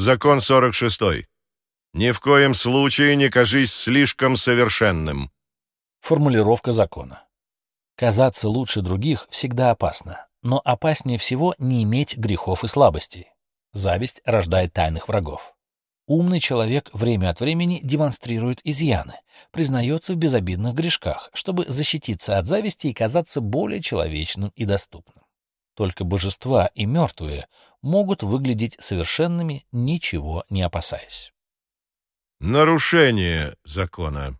Закон 46. Ни в коем случае не кажись слишком совершенным. Формулировка закона. Казаться лучше других всегда опасно, но опаснее всего не иметь грехов и слабостей. Зависть рождает тайных врагов. Умный человек время от времени демонстрирует изъяны, признается в безобидных грешках, чтобы защититься от зависти и казаться более человечным и доступным. Только божества и мертвые могут выглядеть совершенными, ничего не опасаясь. Нарушение закона.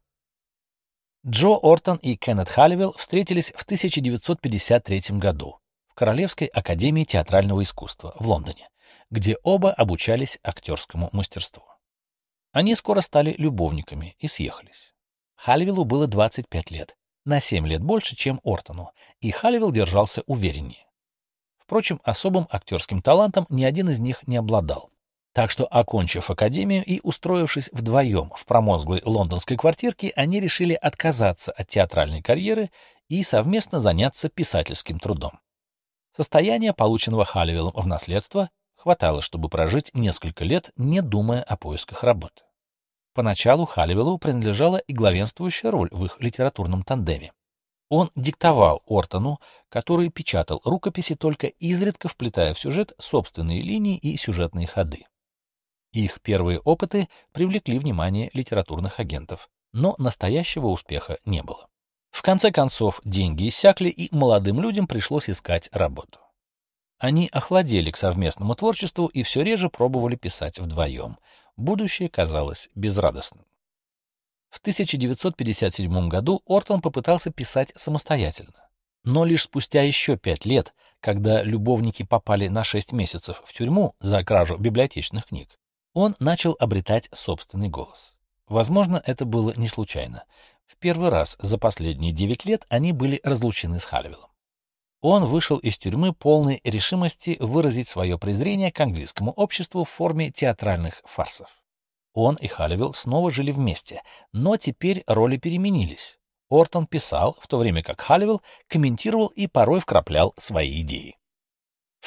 Джо Ортон и Кеннет Халливелл встретились в 1953 году в Королевской академии театрального искусства в Лондоне, где оба обучались актерскому мастерству. Они скоро стали любовниками и съехались. Халливеллу было 25 лет, на 7 лет больше, чем Ортону, и Халливелл держался увереннее. Впрочем, особым актерским талантом ни один из них не обладал. Так что, окончив академию и устроившись вдвоем в промозглой лондонской квартирке, они решили отказаться от театральной карьеры и совместно заняться писательским трудом. Состояние, полученного Халливеллом в наследство, хватало, чтобы прожить несколько лет, не думая о поисках работы. Поначалу Халливеллу принадлежала и главенствующая роль в их литературном тандеме. Он диктовал Ортону, который печатал рукописи, только изредка вплетая в сюжет собственные линии и сюжетные ходы. Их первые опыты привлекли внимание литературных агентов, но настоящего успеха не было. В конце концов, деньги иссякли, и молодым людям пришлось искать работу. Они охладели к совместному творчеству и все реже пробовали писать вдвоем. Будущее казалось безрадостным. В 1957 году Ортон попытался писать самостоятельно. Но лишь спустя еще 5 лет, когда любовники попали на 6 месяцев в тюрьму за кражу библиотечных книг, он начал обретать собственный голос. Возможно, это было не случайно. В первый раз за последние 9 лет они были разлучены с Халливеллом. Он вышел из тюрьмы полной решимости выразить свое презрение к английскому обществу в форме театральных фарсов. Он и Халливелл снова жили вместе, но теперь роли переменились. Ортон писал, в то время как Халливелл комментировал и порой вкраплял свои идеи. В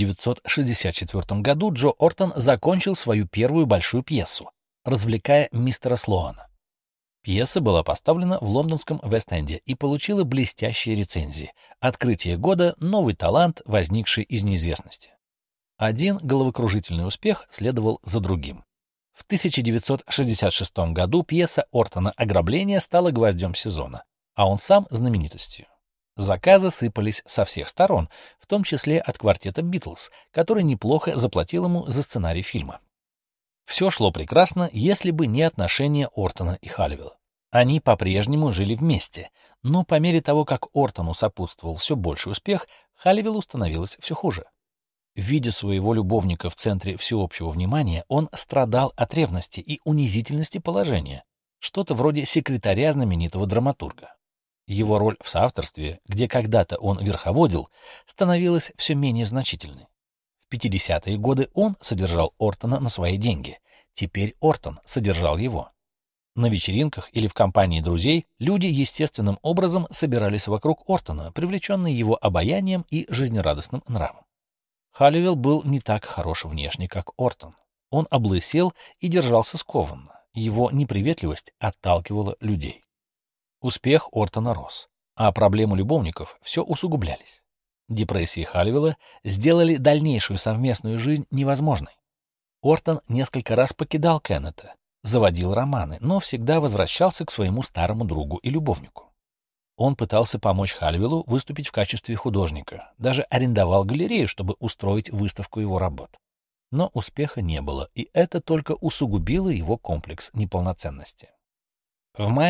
1964 году Джо Ортон закончил свою первую большую пьесу, развлекая мистера Слоана. Пьеса была поставлена в лондонском Вест-Энде и получила блестящие рецензии. Открытие года — новый талант, возникший из неизвестности. Один головокружительный успех следовал за другим. В 1966 году пьеса Ортона «Ограбление» стала гвоздем сезона, а он сам — знаменитостью. Заказы сыпались со всех сторон, в том числе от квартета «Битлз», который неплохо заплатил ему за сценарий фильма. Все шло прекрасно, если бы не отношения Ортона и Халливелла. Они по-прежнему жили вместе, но по мере того, как Ортону сопутствовал все больший успех, Халливеллу становилось все хуже. Видя своего любовника в центре всеобщего внимания, он страдал от ревности и унизительности положения, что-то вроде секретаря знаменитого драматурга. Его роль в соавторстве, где когда-то он верховодил, становилась все менее значительной. В 50-е годы он содержал Ортона на свои деньги, теперь Ортон содержал его. На вечеринках или в компании друзей люди естественным образом собирались вокруг Ортона, привлеченные его обаянием и жизнерадостным нравом. Халливелл был не так хорош внешне, как Ортон. Он облысел и держался скованно, его неприветливость отталкивала людей. Успех Ортона рос, а проблемы любовников все усугублялись. Депрессии Халливелла сделали дальнейшую совместную жизнь невозможной. Ортон несколько раз покидал Кеннета, заводил романы, но всегда возвращался к своему старому другу и любовнику. Он пытался помочь Халливеллу выступить в качестве художника, даже арендовал галерею, чтобы устроить выставку его работ. Но успеха не было, и это только усугубило его комплекс неполноценности. В мае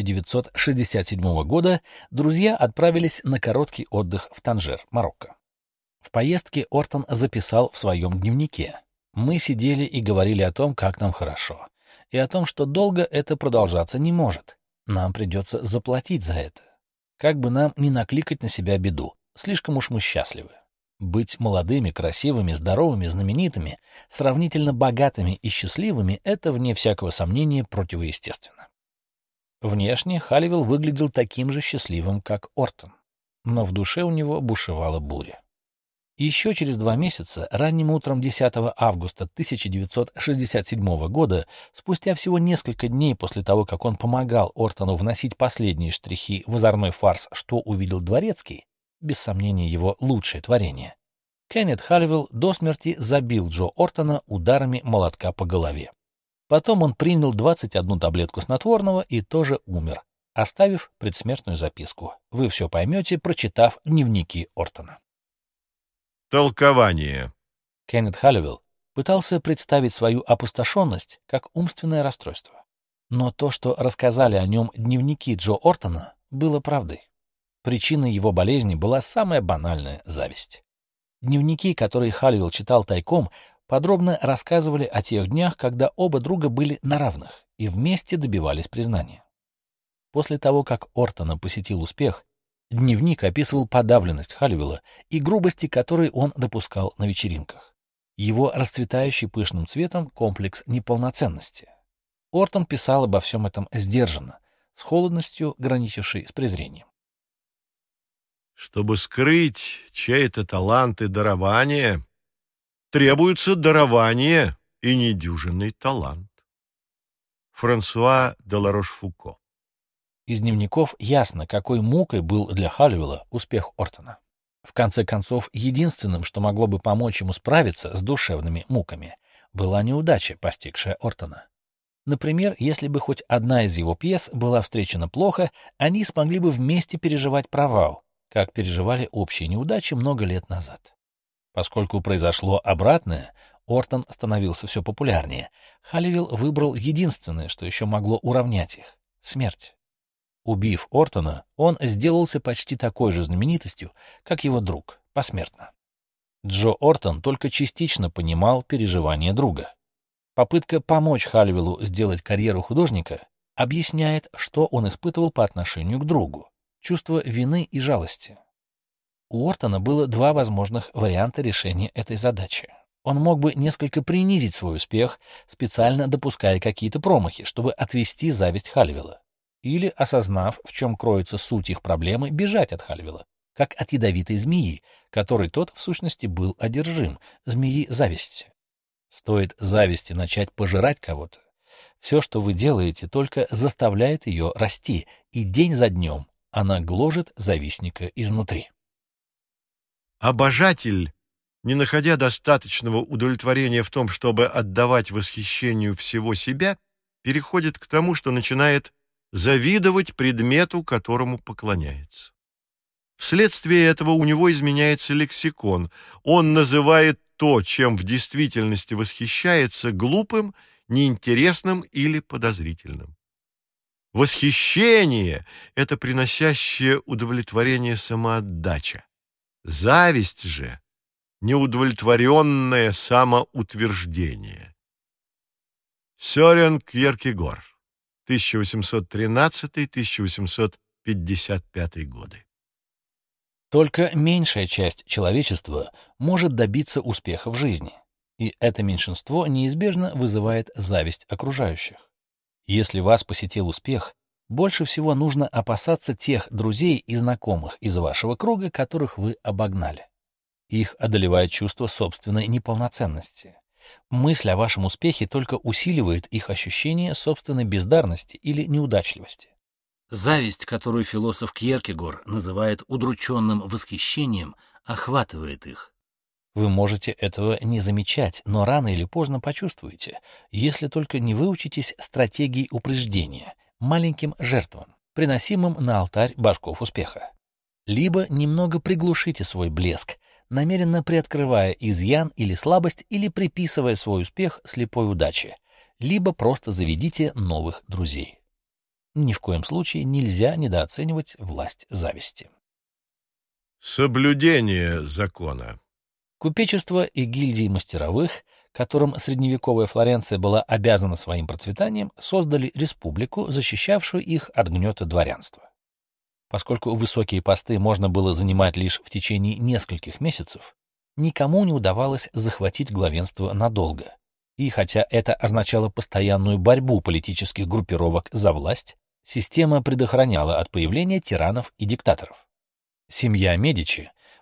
1967 года друзья отправились на короткий отдых в Танжер, Марокко. В поездке Ортон записал в своем дневнике: «Мы сидели и говорили о том, как нам хорошо, и о том, что долго это продолжаться не может. Нам придется заплатить за это. Как бы нам не накликать на себя беду, слишком уж мы счастливы. Быть молодыми, красивыми, здоровыми, знаменитыми, сравнительно богатыми и счастливыми — это, вне всякого сомнения, противоестественно». Внешне Халливелл выглядел таким же счастливым, как Ортон, но в душе у него бушевала буря. Еще через 2 месяца, ранним утром 10 августа 1967 года, спустя всего несколько дней после того, как он помогал Ортону вносить последние штрихи в озорной фарс «Что увидел Дворецкий», без сомнения его лучшее творение, Кеннет Халливилл до смерти забил Джо Ортона ударами молотка по голове. Потом он принял 21 таблетку снотворного и тоже умер, оставив предсмертную записку. Вы все поймете, прочитав дневники Ортона. Толкование. Кеннет Халливилл пытался представить свою опустошенность как умственное расстройство. Но то, что рассказали о нем дневники Джо Ортона, было правдой. Причиной его болезни была самая банальная зависть. Дневники, которые Халливилл читал тайком, подробно рассказывали о тех днях, когда оба друга были на равных и вместе добивались признания. После того, как Ортона посетил успех, дневник описывал подавленность Халливилла и грубости, которые он допускал на вечеринках. Его расцветающий пышным цветом комплекс неполноценности. Ортон писал обо всем этом сдержанно, с холодностью, граничившей с презрением. Чтобы скрыть чей-то талант и дарование, требуется дарование и недюжинный талант. Франсуа де Ларош-Фуко. Из дневников ясно, какой мукой был для Халливилла успех Ортона. В конце концов, единственным, что могло бы помочь ему справиться с душевными муками, была неудача, постигшая Ортона. Например, если бы хоть одна из его пьес была встречена плохо, они смогли бы вместе переживать провал, как переживали общие неудачи много лет назад. Поскольку произошло обратное, Ортон становился все популярнее. Халливилл выбрал единственное, что еще могло уравнять их — смерть. Убив Ортона, он сделался почти такой же знаменитостью, как его друг, посмертно. Джо Ортон только частично понимал переживания друга. Попытка помочь Халливиллу сделать карьеру художника объясняет, что он испытывал по отношению к другу — чувство вины и жалости. У Ортона было 2 возможных варианта решения этой задачи. Он мог бы несколько принизить свой успех, специально допуская какие-то промахи, чтобы отвести зависть Халливилла. Или, осознав, в чем кроется суть их проблемы, бежать от Халливилла, как от ядовитой змеи, которой тот, в сущности, был одержим, змеи зависти. Стоит зависти начать пожирать кого-то, все, что вы делаете, только заставляет ее расти, и день за днем она гложет завистника изнутри. Обожатель, не находя достаточного удовлетворения в том, чтобы отдавать восхищению всего себя, переходит к тому, что начинает завидовать предмету, которому поклоняется. Вследствие этого у него изменяется лексикон. Он называет то, чем в действительности восхищается, глупым, неинтересным или подозрительным. Восхищение — это приносящее удовлетворение самоотдача. Зависть же — неудовлетворенное самоутверждение. Сёрен Кьеркегор, 1813-1855 годы. Только меньшая часть человечества может добиться успеха в жизни, и это меньшинство неизбежно вызывает зависть окружающих. Если вас посетил успех, больше всего нужно опасаться тех друзей и знакомых из вашего круга, которых вы обогнали. Их одолевает чувство собственной неполноценности. Мысль о вашем успехе только усиливает их ощущение собственной бездарности или неудачливости. Зависть, которую философ Кьеркегор называет удрученным восхищением, охватывает их. Вы можете этого не замечать, но рано или поздно почувствуете, если только не выучитесь стратегии упреждения, маленьким жертвам, приносимым на алтарь башков успеха. Либо немного приглушите свой блеск, намеренно приоткрывая изъян или слабость или приписывая свой успех слепой удаче, либо просто заведите новых друзей. Ни в коем случае нельзя недооценивать власть зависти. Соблюдение закона. Купечество и гильдии мастеровых, которым средневековая Флоренция была обязана своим процветанием, создали республику, защищавшую их от гнета дворянства. Поскольку высокие посты можно было занимать лишь в течение нескольких месяцев, никому не удавалось захватить главенство надолго. И хотя это означало постоянную борьбу политических группировок за власть, система предохраняла от появления тиранов и диктаторов. Семья Медичи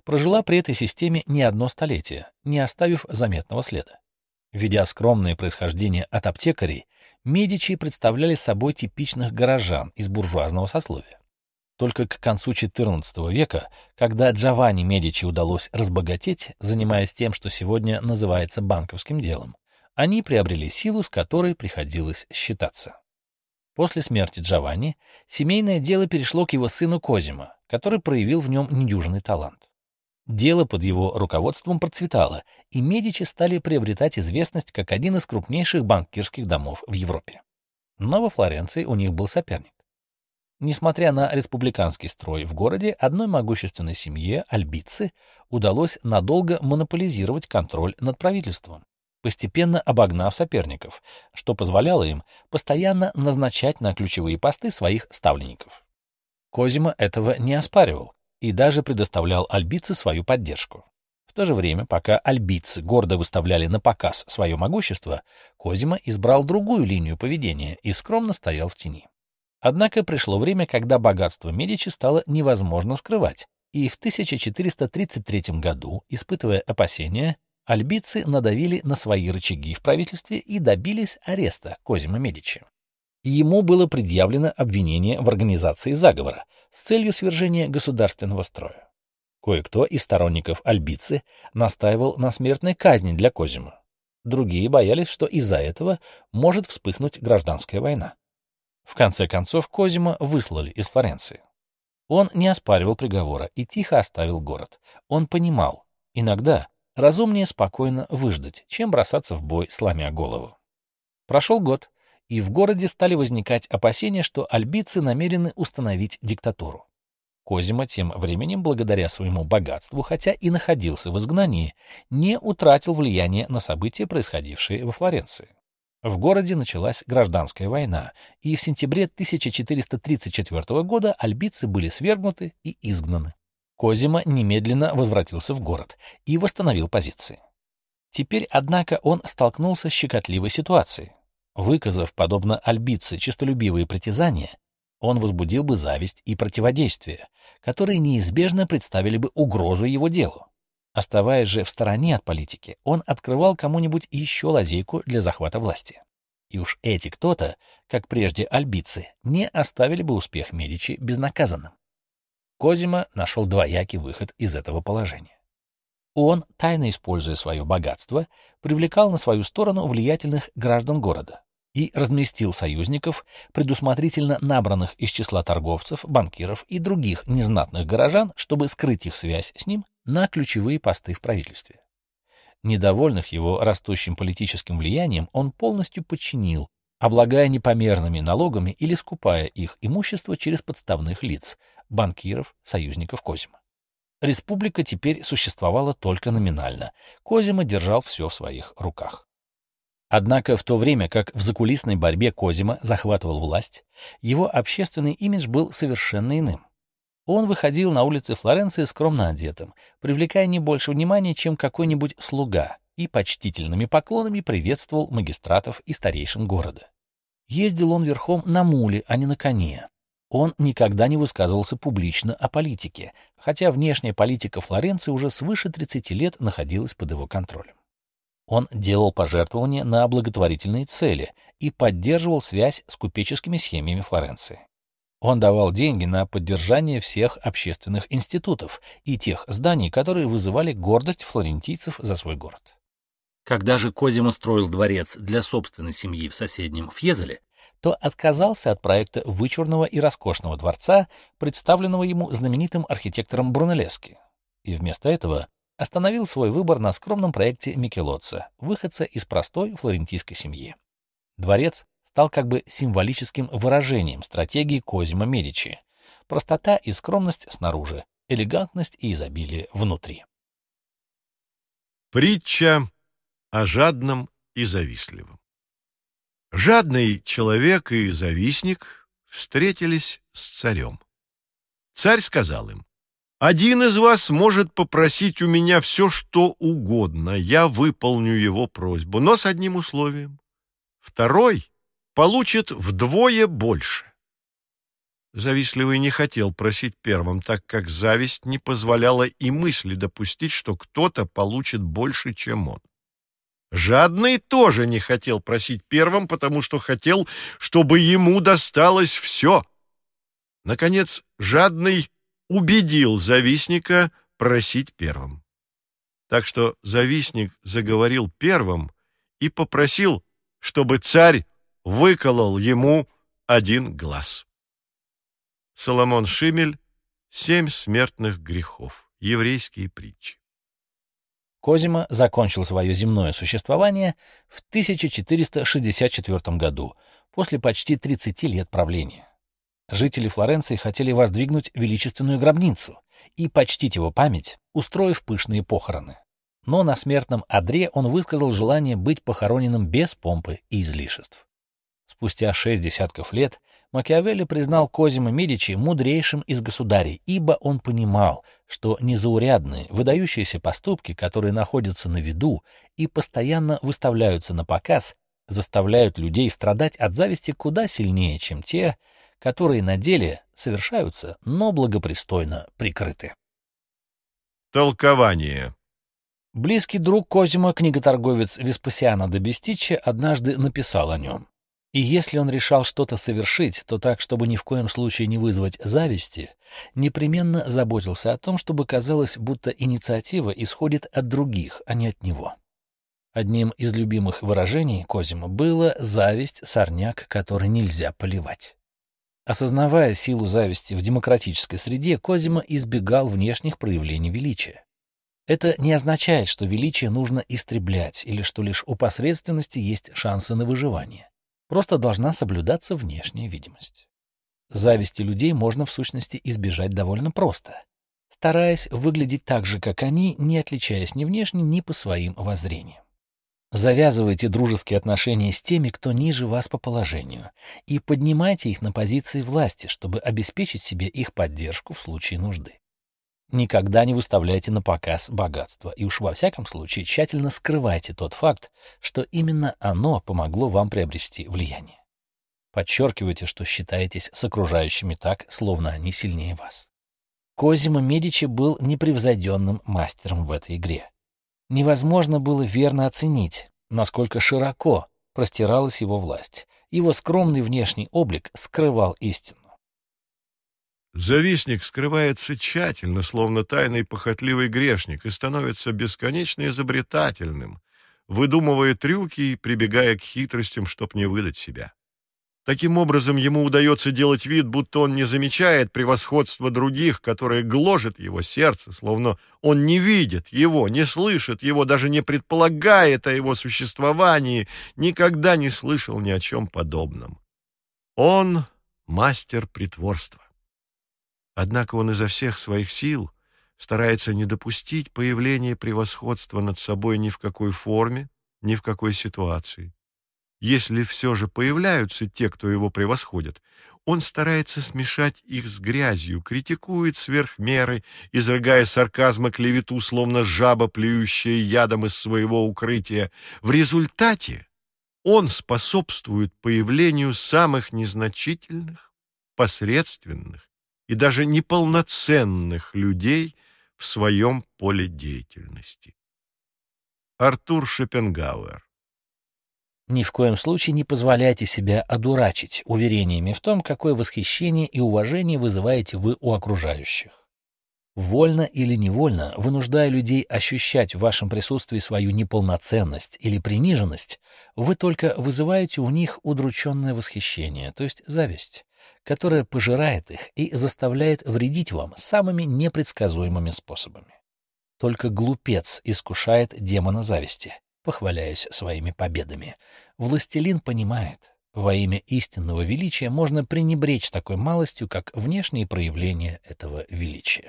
прожила при этой системе не одно столетие, не оставив заметного следа. Ведя скромное происхождение от аптекарей, Медичи представляли собой типичных горожан из буржуазного сословия. Только к концу XIV века, когда Джованни Медичи удалось разбогатеть, занимаясь тем, что сегодня называется банковским делом, они приобрели силу, с которой приходилось считаться. После смерти Джованни семейное дело перешло к его сыну Козимо, который проявил в нем недюжинный талант. Дело под его руководством процветало, и Медичи стали приобретать известность как один из крупнейших банкирских домов в Европе. Но во Флоренции у них был соперник. Несмотря на республиканский строй в городе, одной могущественной семье, Альбици, удалось надолго монополизировать контроль над правительством, постепенно обогнав соперников, что позволяло им постоянно назначать на ключевые посты своих ставленников. Козимо этого не оспаривал и даже предоставлял Альбици свою поддержку. В то же время, пока Альбици гордо выставляли на показ свое могущество, Козимо избрал другую линию поведения и скромно стоял в тени. Однако пришло время, когда богатство Медичи стало невозможно скрывать, и в 1433 году, испытывая опасения, альбицы надавили на свои рычаги в правительстве и добились ареста Козимо Медичи. Ему было предъявлено обвинение в организации заговора с целью свержения государственного строя. Кое-кто из сторонников альбицы настаивал на смертной казни для Козимо. Другие боялись, что из-за этого может вспыхнуть гражданская война. В конце концов, Козимо выслали из Флоренции. Он не оспаривал приговора и тихо оставил город. Он понимал, иногда разумнее спокойно выждать, чем бросаться в бой, сломя голову. Прошел год, и в городе стали возникать опасения, что альбицы намерены установить диктатуру. Козимо тем временем, благодаря своему богатству, хотя и находился в изгнании, не утратил влияния на события, происходившие во Флоренции. В городе началась гражданская война, и в сентябре 1434 года альбицы были свергнуты и изгнаны. Козимо немедленно возвратился в город и восстановил позиции. Теперь, однако, он столкнулся с щекотливой ситуацией. Выказав, подобно альбице, честолюбивые притязания, он возбудил бы зависть и противодействие, которые неизбежно представили бы угрозу его делу. Оставаясь же в стороне от политики, он открывал кому-нибудь еще лазейку для захвата власти. И уж эти кто-то, как прежде альбицы, не оставили бы успех Медичи безнаказанным. Козимо нашел двоякий выход из этого положения. Он, тайно используя свое богатство, привлекал на свою сторону влиятельных граждан города и разместил союзников, предусмотрительно набранных из числа торговцев, банкиров и других незнатных горожан, чтобы скрыть их связь с ним на ключевые посты в правительстве. Недовольных его растущим политическим влиянием он полностью подчинил, облагая непомерными налогами или скупая их имущество через подставных лиц, банкиров, союзников Козимо. Республика теперь существовала только номинально. Козимо держал все в своих руках. Однако в то время как в закулисной борьбе Козимо захватывал власть, его общественный имидж был совершенно иным. Он выходил на улицы Флоренции скромно одетым, привлекая не больше внимания, чем какой-нибудь слуга, и почтительными поклонами приветствовал магистратов и старейшин города. Ездил он верхом на муле, а не на коне. Он никогда не высказывался публично о политике, хотя внешняя политика Флоренции уже свыше 30 лет находилась под его контролем. Он делал пожертвования на благотворительные цели и поддерживал связь с купеческими семьями Флоренции. Он давал деньги на поддержание всех общественных институтов и тех зданий, которые вызывали гордость флорентийцев за свой город. Когда же Козимо строил дворец для собственной семьи в соседнем Фьезоле, то отказался от проекта вычурного и роскошного дворца, представленного ему знаменитым архитектором Брунеллески, и вместо этого остановил свой выбор на скромном проекте Микелоца, выходца из простой флорентийской семьи. Дворец стал как бы символическим выражением стратегии Козимо Медичи: простота и скромность снаружи, элегантность и изобилие внутри. Притча о жадном и завистливом. Жадный человек и завистник встретились с царем. Царь сказал им: «Один из вас может попросить у меня все, что угодно, я выполню его просьбу, но с одним условием. Второй получит вдвое больше». Завистливый не хотел просить первым, так как зависть не позволяла и мысли допустить, что кто-то получит больше, чем он. Жадный тоже не хотел просить первым, потому что хотел, чтобы ему досталось все. Наконец, жадный убедил завистника просить первым. Так что завистник заговорил первым и попросил, чтобы царь выколол ему один глаз. Соломон Шимель «7 смертных грехов. Еврейские притчи». Козимо закончил свое земное существование в 1464 году, после почти 30 лет правления. Жители Флоренции хотели воздвигнуть величественную гробницу и почтить его память, устроив пышные похороны. Но на смертном одре он высказал желание быть похороненным без помпы и излишеств. Спустя 6 десятков лет Макиавелли признал Козимо Медичи мудрейшим из государей, ибо он понимал, что незаурядные, выдающиеся поступки, которые находятся на виду и постоянно выставляются на показ, заставляют людей страдать от зависти куда сильнее, чем те, которые на деле совершаются, но благопристойно прикрыты. Толкование. Близкий друг Козимо, книготорговец Веспасиано да Бестиччо, однажды написал о нем. И если он решал что-то совершить, то так, чтобы ни в коем случае не вызвать зависти, непременно заботился о том, чтобы казалось, будто инициатива исходит от других, а не от него. Одним из любимых выражений Козимо было «зависть — сорняк, который нельзя поливать». Осознавая силу зависти в демократической среде, Козимо избегал внешних проявлений величия. Это не означает, что величие нужно истреблять или что лишь у посредственности есть шансы на выживание. Просто должна соблюдаться внешняя видимость. Зависти людей можно в сущности избежать довольно просто, стараясь выглядеть так же, как они, не отличаясь ни внешне, ни по своим воззрениям. Завязывайте дружеские отношения с теми, кто ниже вас по положению, и поднимайте их на позиции власти, чтобы обеспечить себе их поддержку в случае нужды. Никогда не выставляйте на показ богатство, и уж во всяком случае тщательно скрывайте тот факт, что именно оно помогло вам приобрести влияние. Подчеркивайте, что считаетесь с окружающими так, словно они сильнее вас. Козимо Медичи был непревзойденным мастером в этой игре. Невозможно было верно оценить, насколько широко простиралась его власть. Его скромный внешний облик скрывал истину. Завистник скрывается тщательно, словно тайный похотливый грешник, и становится бесконечно изобретательным, выдумывая трюки и прибегая к хитростям, чтоб не выдать себя. Таким образом, ему удается делать вид, будто он не замечает превосходства других, которое гложет его сердце, словно он не видит его, не слышит его, даже не предполагает о его существовании, никогда не слышал ни о чем подобном. Он мастер притворства. Однако он изо всех своих сил старается не допустить появления превосходства над собой ни в какой форме, ни в какой ситуации. Если все же появляются те, кто его превосходит, он старается смешать их с грязью, критикует сверх меры, изрыгая сарказм и клевету, словно жаба, плюющая ядом из своего укрытия. В результате он способствует появлению самых незначительных, посредственных и даже неполноценных людей в своем поле деятельности. Артур Шопенгауэр. Ни в коем случае не позволяйте себя одурачить уверениями в том, какое восхищение и уважение вызываете вы у окружающих. Вольно или невольно, вынуждая людей ощущать в вашем присутствии свою неполноценность или приниженность, вы только вызываете у них удрученное восхищение, то есть зависть, которая пожирает их и заставляет вредить вам самыми непредсказуемыми способами. Только глупец искушает демона зависти, похваляясь своими победами. Властелин понимает, во имя истинного величия можно пренебречь такой малостью, как внешние проявления этого величия.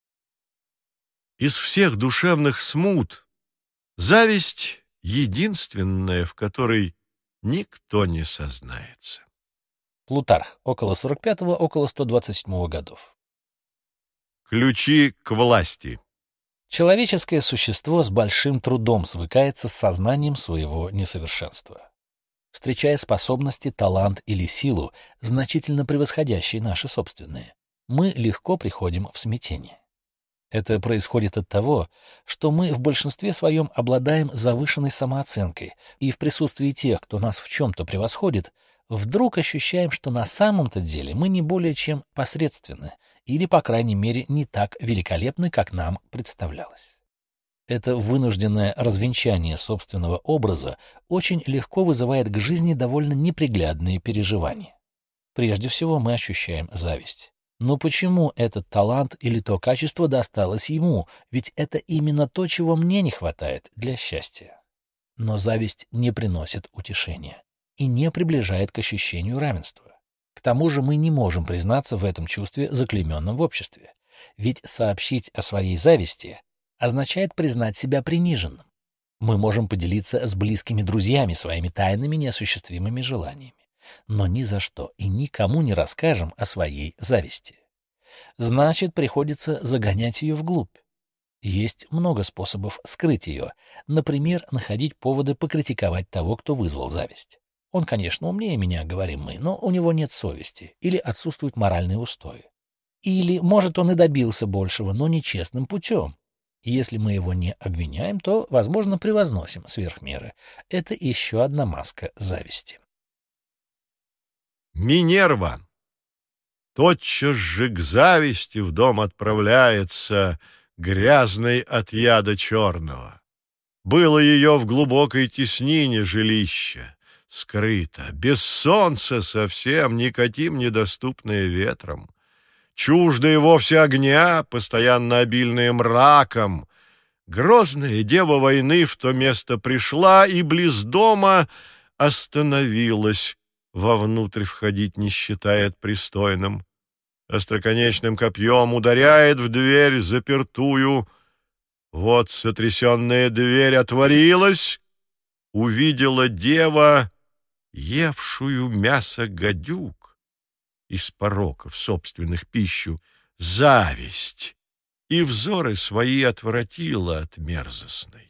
Из всех душевных смут зависть единственная, в которой никто не сознается. Плутарх, около 45-го, около 127 годов. Ключи к власти. Человеческое существо с большим трудом свыкается с сознанием своего несовершенства. встречая способности, талант или силу, значительно превосходящие наши собственные, мы легко приходим в смятение. Это происходит от того, что мы в большинстве своем обладаем завышенной самооценкой, и в присутствии тех, кто нас в чем-то превосходит, вдруг ощущаем, что на самом-то деле мы не более чем посредственны, или, по крайней мере, не так великолепны, как нам представлялось. Это вынужденное развенчание собственного образа очень легко вызывает к жизни довольно неприглядные переживания. Прежде всего мы ощущаем зависть. Но почему этот талант или то качество досталось ему? Ведь это именно то, чего мне не хватает для счастья. Но зависть не приносит утешения и не приближает к ощущению равенства. К тому же мы не можем признаться в этом чувстве, заклейменном в обществе. Ведь сообщить о своей зависти означает признать себя приниженным. Мы можем поделиться с близкими друзьями своими тайными неосуществимыми желаниями, но ни за что и никому не расскажем о своей зависти. Значит, приходится загонять ее вглубь. Есть много способов скрыть ее, например, находить поводы покритиковать того, кто вызвал зависть. Он, конечно, умнее меня, говорим мы, но у него нет совести или отсутствуют моральные устои. Или, может, он и добился большего, но нечестным путем. Если мы его не обвиняем, то, возможно, превозносим сверх меры. Это еще одна маска зависти. Минерва тотчас же к зависти в дом отправляется, грязной от яда черного. Было ее в глубокой теснине жилище, скрыто, без солнца совсем, никаким недоступное ветром. Чуждые вовсе огня, постоянно обильные мраком. Грозная дева войны в то место пришла и близ дома остановилась, вовнутрь входить не считает пристойным. Остроконечным копьем ударяет в дверь запертую. Вот сотрясенная дверь отворилась, увидела дева, евшую мясо гадюк, из пороков собственных пищу, зависть, и взоры свои отвратила от мерзостной.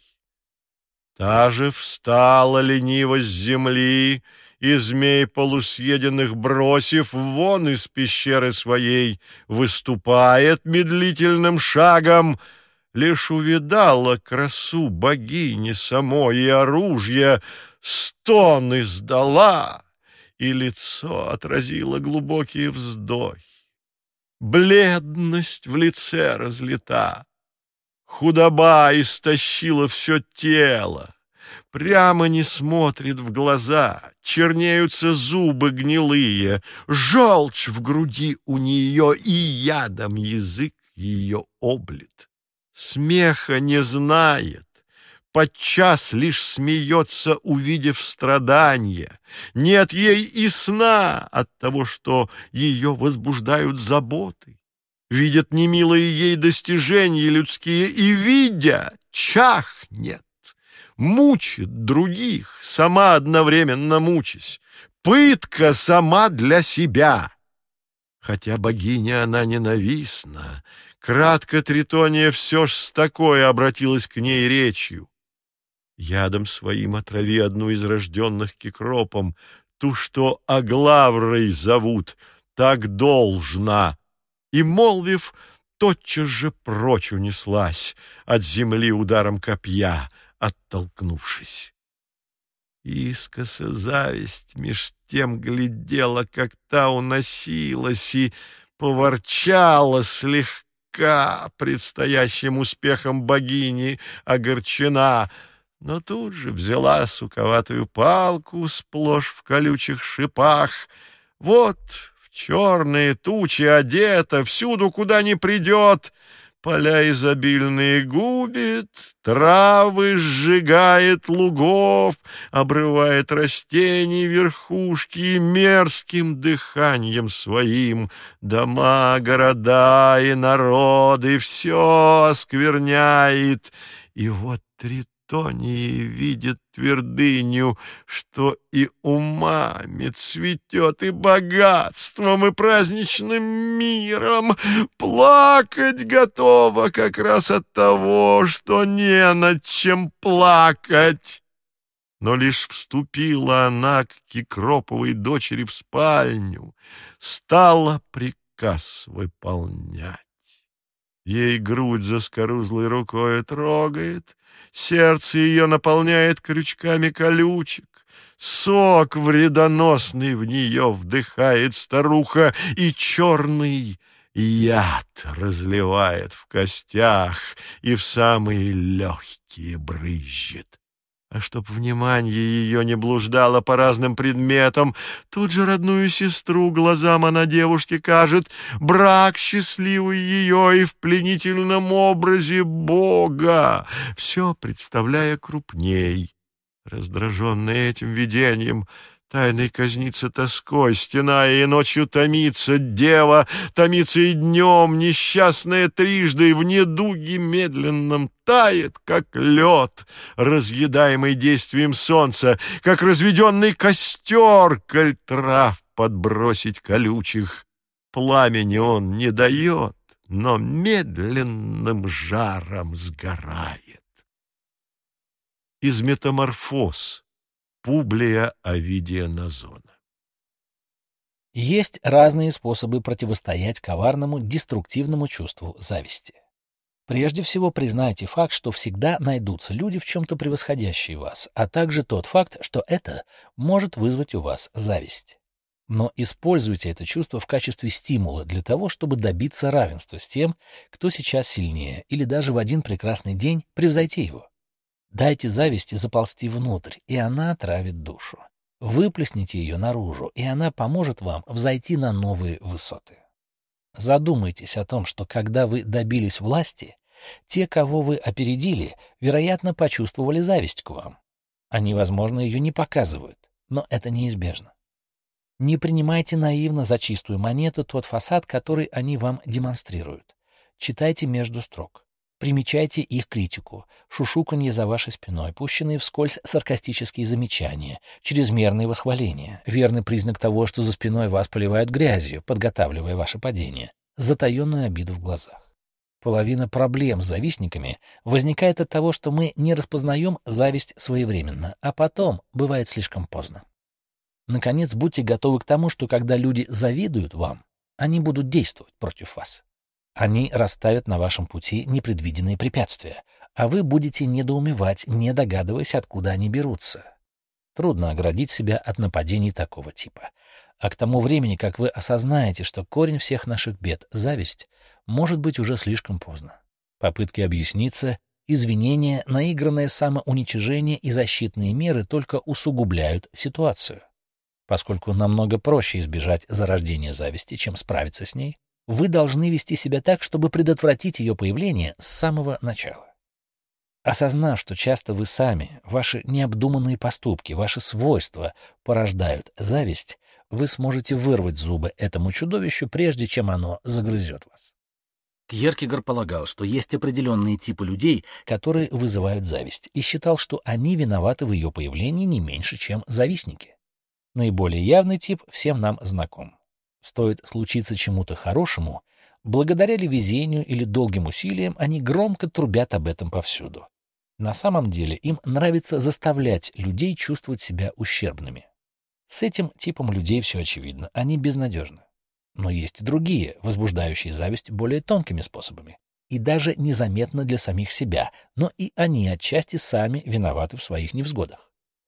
Та же встала лениво с земли, и змей полусъеденных бросив, вон из пещеры своей выступает медлительным шагом, лишь увидала красу богини самой и оружие, стон издала, и лицо отразило глубокие вздохи. Бледность в лице разлита, худоба истощила все тело, прямо не смотрит в глаза, чернеются зубы гнилые, желчь в груди у нее, и ядом язык ее облит. Смеха не знает, подчас лишь смеется, увидев страдания. Нет ей и сна от того, что ее возбуждают заботы. Видят немилые ей достижения людские, и, видя, чахнет, мучит других, сама одновременно мучась. Пытка сама для себя. Хотя богиня она ненавистна, кратко Тритония все ж с такой обратилась к ней речью. Ядом своим отрави одну из рожденных Кекропом, ту, что Аглаврой зовут, так должна. И, молвив, тотчас же прочь унеслась, от земли ударом копья оттолкнувшись. Искоса зависть меж тем глядела, как та уносилась, и поворчала слегка предстоящим успехом богини огорчена, но тут же взяла суковатую палку сплошь в колючих шипах. Вот в черные тучи одета, всюду, куда ни придет, поля изобильные губит, травы сжигает лугов, обрывает растений верхушки и мерзким дыханием своим дома, города и народы все оскверняет. И вот Тритония видит твердыню, что и умами цветет, и богатством, и праздничным миром, плакать готова как раз от того, что не над чем плакать. Но лишь вступила она к Кекроповой дочери в спальню, стала приказ выполнять. Ей грудь заскорузлой рукой трогает, сердце ее наполняет крючками колючек, сок вредоносный в нее вдыхает старуха, и черный яд разливает в костях и в самые легкие брызжет. А чтоб внимание ее не блуждало по разным предметам, тут же родную сестру глазам она девушке кажет, брак счастливый ее и в пленительном образе Бога, все представляя крупней. Раздраженная этим видением, тайной казнится тоской, стеная и ночью томится дева, томится и днем, несчастная трижды в недуге медленном тает, как лед, разъедаемый действием солнца, как разведенный костер, коль трав подбросить колючих. Пламени он не дает, но медленным жаром сгорает. Из «Метаморфоз» Публия Овидия Назона. Есть разные способы противостоять коварному, деструктивному чувству зависти. Прежде всего, признайте факт, что всегда найдутся люди, в чем-то превосходящие вас, а также тот факт, что это может вызвать у вас зависть. Но используйте это чувство в качестве стимула для того, чтобы добиться равенства с тем, кто сейчас сильнее, или даже в один прекрасный день превзойти его. Дайте зависти заползти внутрь, и она отравит душу. Выплесните ее наружу, и она поможет вам взойти на новые высоты. Задумайтесь о том, что когда вы добились власти, те, кого вы опередили, вероятно, почувствовали зависть к вам. Они, возможно, ее не показывают, но это неизбежно. Не принимайте наивно за чистую монету тот фасад, который они вам демонстрируют. Читайте между строк. Примечайте их критику, шушуканье за вашей спиной, пущенные вскользь саркастические замечания, чрезмерные восхваления, верный признак того, что за спиной вас поливают грязью, подготавливая ваше падение, затаенную обиду в глазах. Половина проблем с завистниками возникает от того, что мы не распознаем зависть своевременно, а потом бывает слишком поздно. Наконец, будьте готовы к тому, что когда люди завидуют вам, они будут действовать против вас. Они расставят на вашем пути непредвиденные препятствия, а вы будете недоумевать, не догадываясь, откуда они берутся. Трудно оградить себя от нападений такого типа. А к тому времени, как вы осознаете, что корень всех наших бед — зависть, может быть уже слишком поздно. Попытки объясниться, извинения, наигранное самоуничижение и защитные меры только усугубляют ситуацию. Поскольку намного проще избежать зарождения зависти, чем справиться с ней, вы должны вести себя так, чтобы предотвратить ее появление с самого начала. Осознав, что часто вы сами, ваши необдуманные поступки, ваши свойства порождают зависть, вы сможете вырвать зубы этому чудовищу, прежде чем оно загрызет вас. Кьеркегор полагал, что есть определенные типы людей, которые вызывают зависть, и считал, что они виноваты в ее появлении не меньше, чем завистники. Наиболее явный тип всем нам знаком. Стоит случиться чему-то хорошему, благодаря ли везению или долгим усилиям, они громко трубят об этом повсюду. На самом деле им нравится заставлять людей чувствовать себя ущербными. С этим типом людей все очевидно, они безнадежны. Но есть и другие, возбуждающие зависть более тонкими способами, и даже незаметно для самих себя, но и они отчасти сами виноваты в своих невзгодах.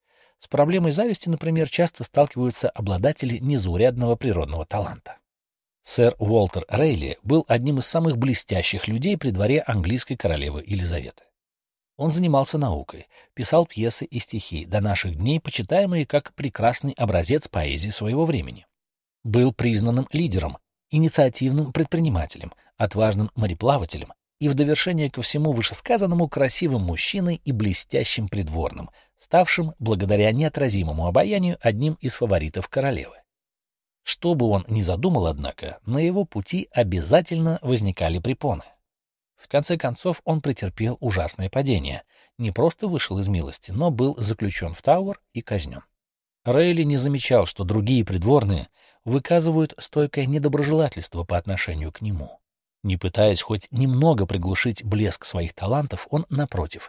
С проблемой зависти, например, часто сталкиваются обладатели незаурядного природного таланта. Сэр Уолтер Рейли был одним из самых блестящих людей при дворе английской королевы Елизаветы. Он занимался наукой, писал пьесы и стихи, до наших дней почитаемые как прекрасный образец поэзии своего времени. Был признанным лидером, инициативным предпринимателем, отважным мореплавателем и в довершение ко всему вышесказанному красивым мужчиной и блестящим придворным, ставшим, благодаря неотразимому обаянию, одним из фаворитов королевы. Что бы он ни задумал, однако, на его пути обязательно возникали препоны. В конце концов, он претерпел ужасное падение, не просто вышел из милости, но был заключен в Тауэр и казнен. Рейли не замечал, что другие придворные выказывают стойкое недоброжелательство по отношению к нему. Не пытаясь хоть немного приглушить блеск своих талантов, он, напротив,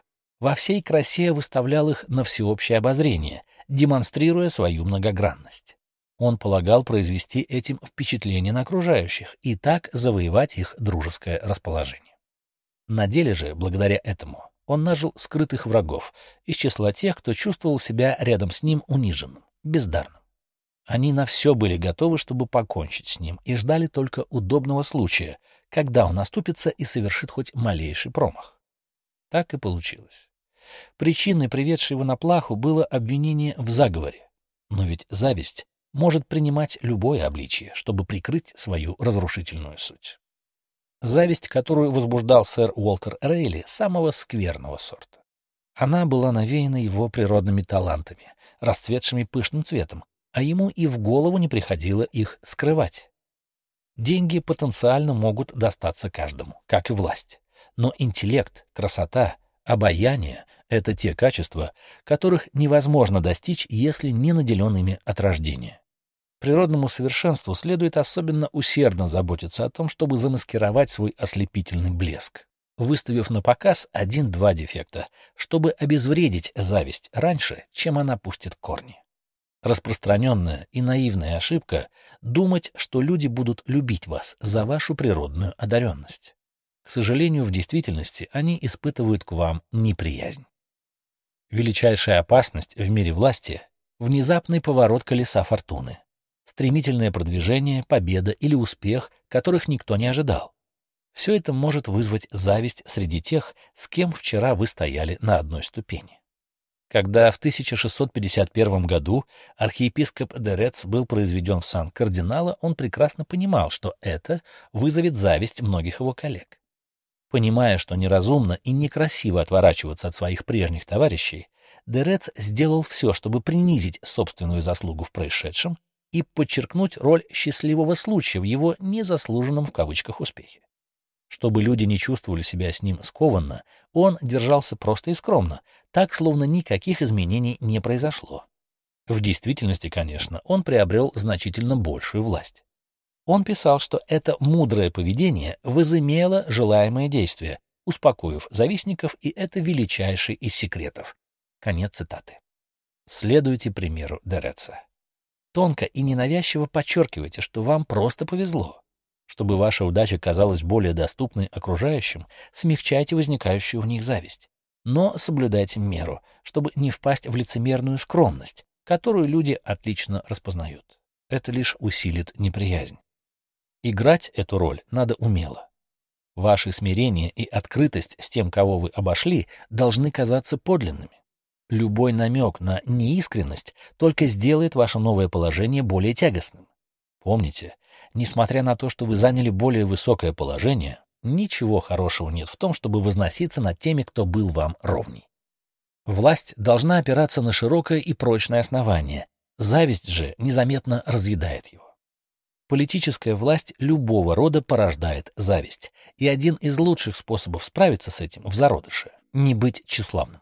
во всей красе выставлял их на всеобщее обозрение, демонстрируя свою многогранность. Он полагал произвести этим впечатление на окружающих и так завоевать их дружеское расположение. На деле же, благодаря этому, он нажил скрытых врагов из числа тех, кто чувствовал себя рядом с ним униженным, бездарным. Они на все были готовы, чтобы покончить с ним, и ждали только удобного случая, когда он оступится и совершит хоть малейший промах. Так и получилось. Причиной, приведшей его на плаху, было обвинение в заговоре. Но ведь зависть может принимать любое обличие, чтобы прикрыть свою разрушительную суть. Зависть, которую возбуждал сэр Уолтер Рейли, самого скверного сорта. Она была навеяна его природными талантами, расцветшими пышным цветом, а ему и в голову не приходило их скрывать. Деньги потенциально могут достаться каждому, как и власть. Но интеллект, красота, обаяние — это те качества, которых невозможно достичь, если не наделен ими от рождения. Природному совершенству следует особенно усердно заботиться о том, чтобы замаскировать свой ослепительный блеск, выставив на показ 1-2 дефекта, чтобы обезвредить зависть раньше, чем она пустит корни. Распространенная и наивная ошибка — думать, что люди будут любить вас за вашу природную одаренность. К сожалению, в действительности они испытывают к вам неприязнь. Величайшая опасность в мире власти — внезапный поворот колеса фортуны, стремительное продвижение, победа или успех, которых никто не ожидал. Все это может вызвать зависть среди тех, с кем вчера вы стояли на одной ступени. Когда в 1651 году архиепископ де Ретз был произведен в сан кардинала, он прекрасно понимал, что это вызовет зависть многих его коллег. Понимая, что неразумно и некрасиво отворачиваться от своих прежних товарищей, де Ретз сделал все, чтобы принизить собственную заслугу в происшедшем и подчеркнуть роль счастливого случая в его незаслуженном в кавычках успехе. Чтобы люди не чувствовали себя с ним скованно, он держался просто и скромно, так, словно никаких изменений не произошло. В действительности, конечно, он приобрел значительно большую власть. Он писал, что это мудрое поведение возымело желаемое действие, успокоив завистников, и это величайший из секретов. Конец цитаты. Следуйте примеру де Ретца. Тонко и ненавязчиво подчеркивайте, что вам просто повезло. Чтобы ваша удача казалась более доступной окружающим, смягчайте возникающую у них зависть. Но соблюдайте меру, чтобы не впасть в лицемерную скромность, которую люди отлично распознают. Это лишь усилит неприязнь. Играть эту роль надо умело. Ваше смирение и открытость с тем, кого вы обошли, должны казаться подлинными. Любой намек на неискренность только сделает ваше новое положение более тягостным. Помните, несмотря на то, что вы заняли более высокое положение, ничего хорошего нет в том, чтобы возноситься над теми, кто был вам ровней. Власть должна опираться на широкое и прочное основание, зависть же незаметно разъедает его. Политическая власть любого рода порождает зависть, и один из лучших способов справиться с этим в зародыше — не быть тщеславным.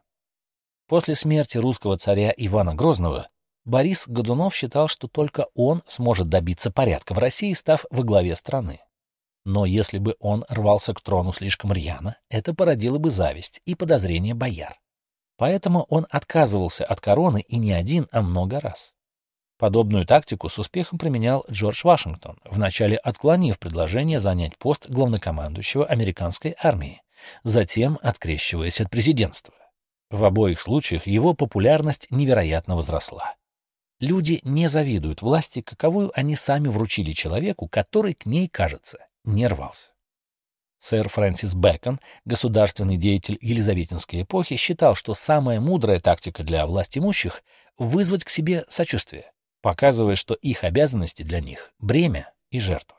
После смерти русского царя Ивана Грозного Борис Годунов считал, что только он сможет добиться порядка в России, став во главе страны. Но если бы он рвался к трону слишком рьяно, это породило бы зависть и подозрение бояр. Поэтому он отказывался от короны и не один, а много раз. Подобную тактику с успехом применял Джордж Вашингтон, вначале отклонив предложение занять пост главнокомандующего американской армии, затем открещиваясь от президентства. В обоих случаях его популярность невероятно возросла. Люди не завидуют власти, каковую они сами вручили человеку, который к ней, кажется, не рвался. Сэр Фрэнсис Бэкон, государственный деятель елизаветинской эпохи, считал, что самая мудрая тактика для властимущих — вызвать к себе сочувствие, показывая, что их обязанности для них — бремя и жертва.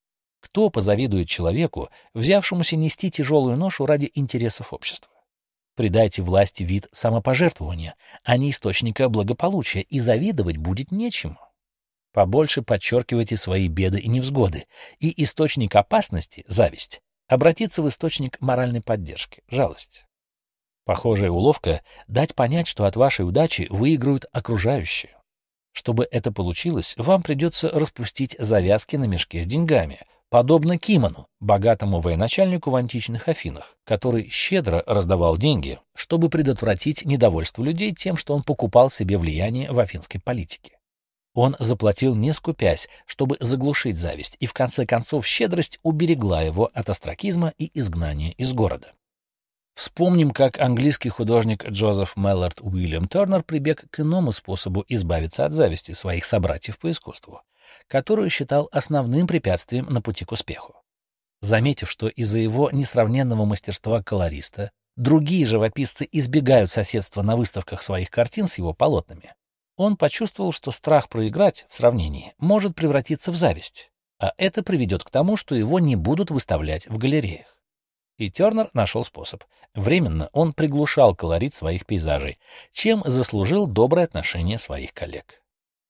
Кто позавидует человеку, взявшемуся нести тяжелую ношу ради интересов общества? Придайте власти вид самопожертвования, а не источника благополучия, и завидовать будет нечему. Побольше подчеркивайте свои беды и невзгоды, и источник опасности, зависть, обратится в источник моральной поддержки, жалость. Похожая уловка — дать понять, что от вашей удачи выиграют окружающие. Чтобы это получилось, вам придется распустить завязки на мешке с деньгами, подобно Кимону, богатому военачальнику в античных Афинах, который щедро раздавал деньги, чтобы предотвратить недовольство людей тем, что он покупал себе влияние в афинской политике. Он заплатил не скупясь, чтобы заглушить зависть, и в конце концов щедрость уберегла его от остракизма и изгнания из города. Вспомним, как английский художник Джозеф Мэллард Уильям Тернер прибег к иному способу избавиться от зависти своих собратьев по искусству, которую считал основным препятствием на пути к успеху. Заметив, что из-за его несравненного мастерства колориста другие живописцы избегают соседства на выставках своих картин с его полотнами, он почувствовал, что страх проиграть в сравнении может превратиться в зависть, а это приведет к тому, что его не будут выставлять в галереях. И Тернер нашел способ. Временно он приглушал колорит своих пейзажей, чем заслужил доброе отношение своих коллег.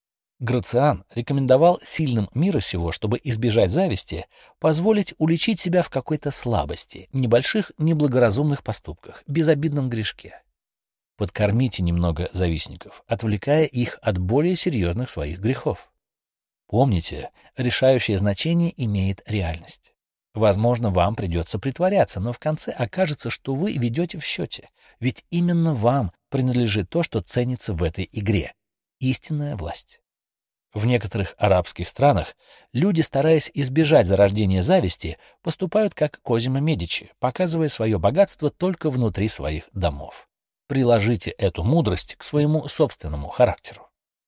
Грациан рекомендовал сильным мира сего, чтобы избежать зависти, позволить уличить себя в какой-то слабости, небольших неблагоразумных поступках, безобидном грешке. Подкормите немного завистников, отвлекая их от более серьезных своих грехов. Помните, решающее значение имеет реальность. Возможно, вам придется притворяться, но в конце окажется, что вы ведете в счете, ведь именно вам принадлежит то, что ценится в этой игре — истинная власть. В некоторых арабских странах люди, стараясь избежать зарождения зависти, поступают как Козимо Медичи, показывая свое богатство только внутри своих домов. Приложите эту мудрость к своему собственному характеру.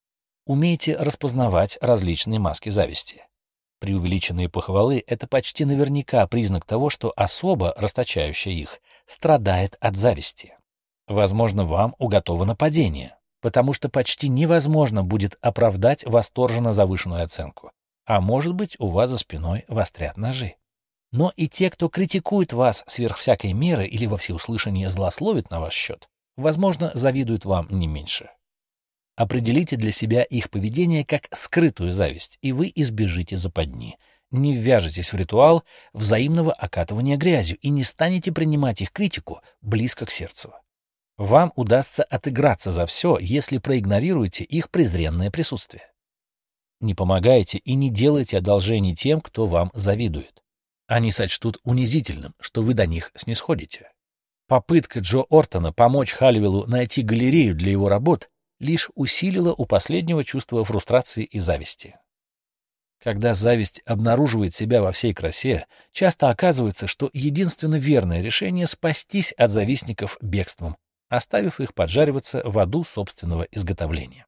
Умейте распознавать различные маски зависти. Преувеличенные похвалы — это почти наверняка признак того, что особа, расточающая их, страдает от зависти. Возможно, вам уготовано падение, потому что почти невозможно будет оправдать восторженно завышенную оценку, а может быть, у вас за спиной вострят ножи. Но и те, кто критикует вас сверх всякой меры или во всеуслышание злословит на ваш счет, возможно, завидуют вам не меньше. Определите для себя их поведение как скрытую зависть, и вы избежите западни. Не ввяжетесь в ритуал взаимного окатывания грязью и не станете принимать их критику близко к сердцу. Вам удастся отыграться за все, если проигнорируете их презренное присутствие. Не помогайте и не делайте одолжений тем, кто вам завидует. Они сочтут унизительным, что вы до них снисходите. Попытка Джо Ортона помочь Халивиллу найти галерею для его работ лишь усилила у последнего чувство фрустрации и зависти. Когда зависть обнаруживает себя во всей красе, часто оказывается, что единственно верное решение — спастись от завистников бегством, оставив их поджариваться в аду собственного изготовления.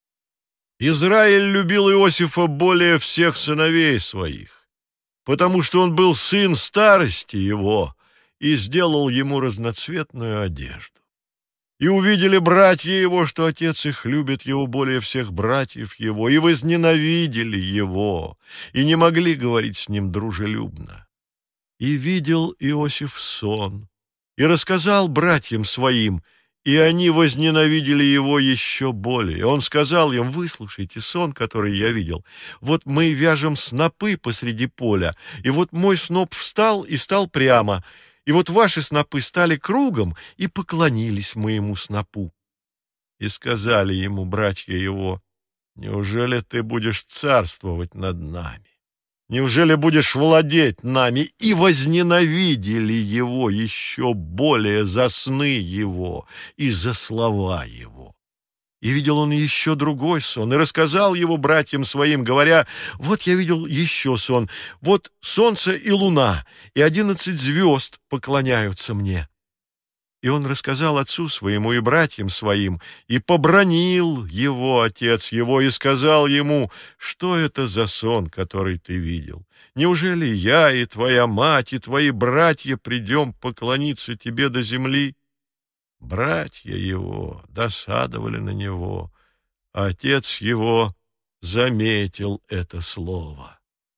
Израиль любил Иосифа более всех сыновей своих, потому что он был сын старости его и сделал ему разноцветную одежду. И увидели братья его, что отец их любит его более всех братьев его, и возненавидели его, и не могли говорить с ним дружелюбно. И видел Иосиф сон, и рассказал братьям своим, и они возненавидели его еще более. Он сказал им: выслушайте сон, который я видел. Вот мы вяжем снопы посреди поля, и вот мой сноп встал и стал прямо, и вот ваши снопы стали кругом и поклонились моему снопу. И сказали ему братья его: неужели ты будешь царствовать над нами? Неужели будешь владеть нами? И возненавидели его еще более за сны его и за слова его. И видел он еще другой сон, и рассказал его братьям своим, говоря: вот я видел еще сон, вот солнце и луна, и 11 звезд поклоняются мне. И он рассказал отцу своему и братьям своим, и побранил его отец его, и сказал ему: что это за сон, который ты видел? Неужели я и твоя мать, и твои братья придем поклониться тебе до земли? Братья его досадовали на него, а отец его заметил это слово.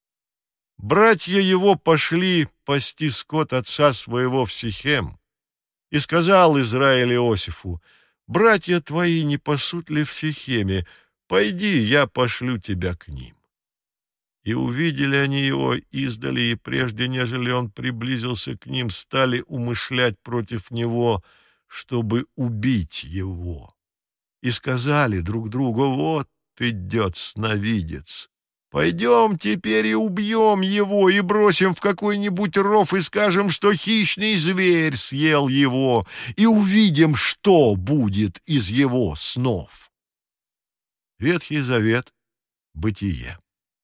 Братья его пошли пасти скот отца своего в Сихем, и сказал Израиль Иосифу: братья твои не пасут ли в Сихеме? Пойди, я пошлю тебя к ним. И увидели они его издали, и прежде, нежели он приблизился к ним, стали умышлять против него, чтобы убить его. И сказали друг другу: вот идет сновидец, Пойдем теперь и убьем его, и бросим в какой-нибудь ров, и скажем, что хищный зверь съел его, и увидим, что будет из его снов. Ветхий Завет, Бытие.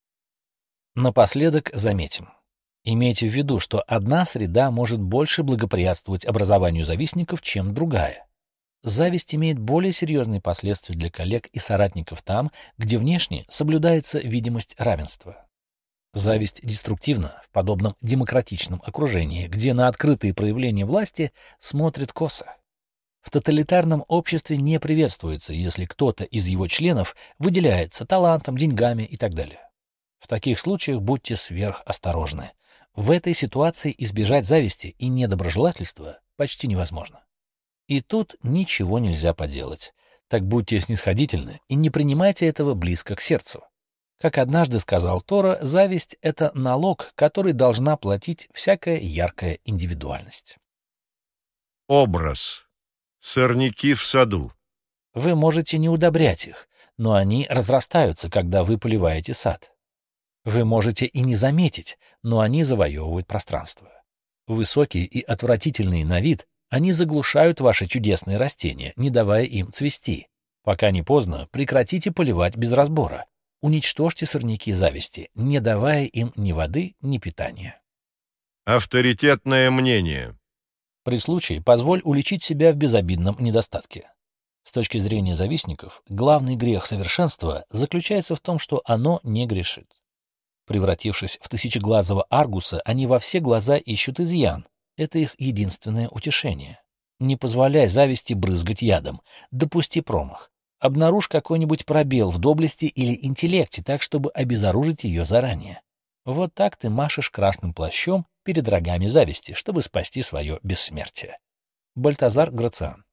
Напоследок заметим. Имейте в виду, что одна среда может больше благоприятствовать образованию завистников, чем другая. Зависть имеет более серьезные последствия для коллег и соратников там, где внешне соблюдается видимость равенства. Зависть деструктивна в подобном демократичном окружении, где на открытые проявления власти смотрят косо. В тоталитарном обществе не приветствуется, если кто-то из его членов выделяется талантом, деньгами и так далее. В таких случаях будьте сверхосторожны. В этой ситуации избежать зависти и недоброжелательства почти невозможно. И тут ничего нельзя поделать. Так будьте снисходительны и не принимайте этого близко к сердцу. Как однажды сказал Тора, зависть — это налог, который должна платить всякая яркая индивидуальность. Образ. Сорняки в саду. Вы можете не удобрять их, но они разрастаются, когда вы поливаете сад. Вы можете и не заметить, но они завоевывают пространство. Высокие и отвратительные на вид, они заглушают ваши чудесные растения, не давая им цвести. Пока не поздно, прекратите поливать без разбора. Уничтожьте сорняки зависти, не давая им ни воды, ни питания. Авторитетное мнение. При случае позволь уличить себя в безобидном недостатке. С точки зрения завистников, главный грех совершенства заключается в том, что оно не грешит. Превратившись в тысячеглазого аргуса, они во все глаза ищут изъян. Это их единственное утешение. Не позволяй зависти брызгать ядом. Допусти промах. Обнаружь какой-нибудь пробел в доблести или интеллекте, так, чтобы обезоружить ее заранее. Вот так ты машешь красным плащом перед рогами зависти, чтобы спасти свое бессмертие. Бальтазар Грациан.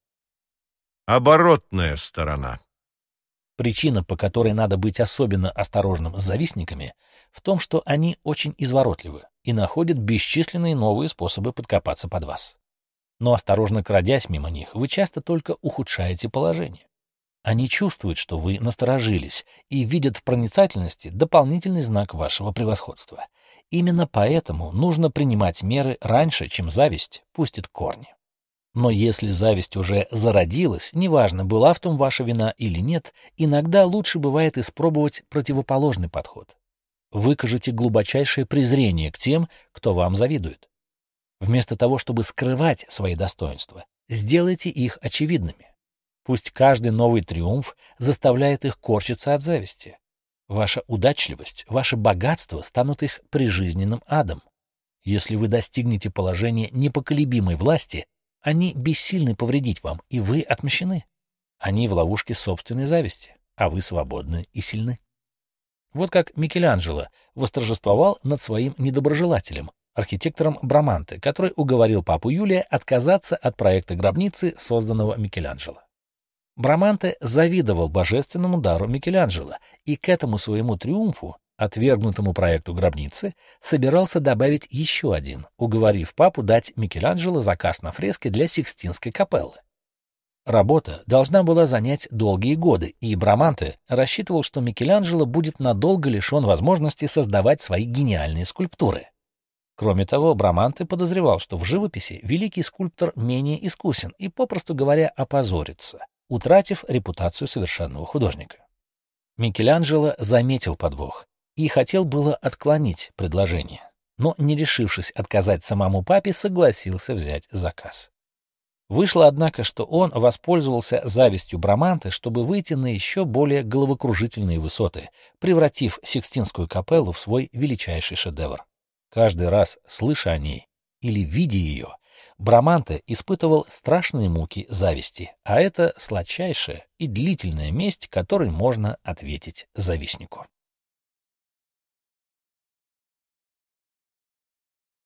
Оборотная сторона. Причина, по которой надо быть особенно осторожным с завистниками, в том, что они очень изворотливы и находят бесчисленные новые способы подкопаться под вас. Но осторожно крадясь мимо них, вы часто только ухудшаете положение. Они чувствуют, что вы насторожились, и видят в проницательности дополнительный знак вашего превосходства. Именно поэтому нужно принимать меры раньше, чем зависть пустит корни. Но если зависть уже зародилась, неважно, была в том ваша вина или нет, иногда лучше бывает испробовать противоположный подход. Выкажите глубочайшее презрение к тем, кто вам завидует. Вместо того, чтобы скрывать свои достоинства, сделайте их очевидными. Пусть каждый новый триумф заставляет их корчиться от зависти. Ваша удачливость, ваше богатство станут их прижизненным адом. Если вы достигнете положения непоколебимой власти, они бессильны повредить вам, и вы отмщены. Они в ловушке собственной зависти, а вы свободны и сильны. Вот как Микеланджело восторжествовал над своим недоброжелателем, архитектором Браманте, который уговорил папу Юлия отказаться от проекта гробницы, созданного Микеланджело. Браманте завидовал божественному дару Микеланджело и к этому своему триумфу, отвергнутому проекту гробницы, собирался добавить еще один, уговорив папу дать Микеланджело заказ на фрески для Сикстинской капеллы. Работа должна была занять долгие годы, и Браманте рассчитывал, что Микеланджело будет надолго лишен возможности создавать свои гениальные скульптуры. Кроме того, Браманте подозревал, что в живописи великий скульптор менее искусен и, попросту говоря, опозорится, утратив репутацию совершенного художника. Микеланджело заметил подвох и хотел было отклонить предложение, но, не решившись отказать самому папе, согласился взять заказ. Вышло, однако, что он воспользовался завистью Браманте, чтобы выйти на еще более головокружительные высоты, превратив Сикстинскую капеллу в свой величайший шедевр. Каждый раз, слыша о ней или видя ее, Браманте испытывал страшные муки зависти, а это сладчайшая и длительная месть, которой можно ответить завистнику.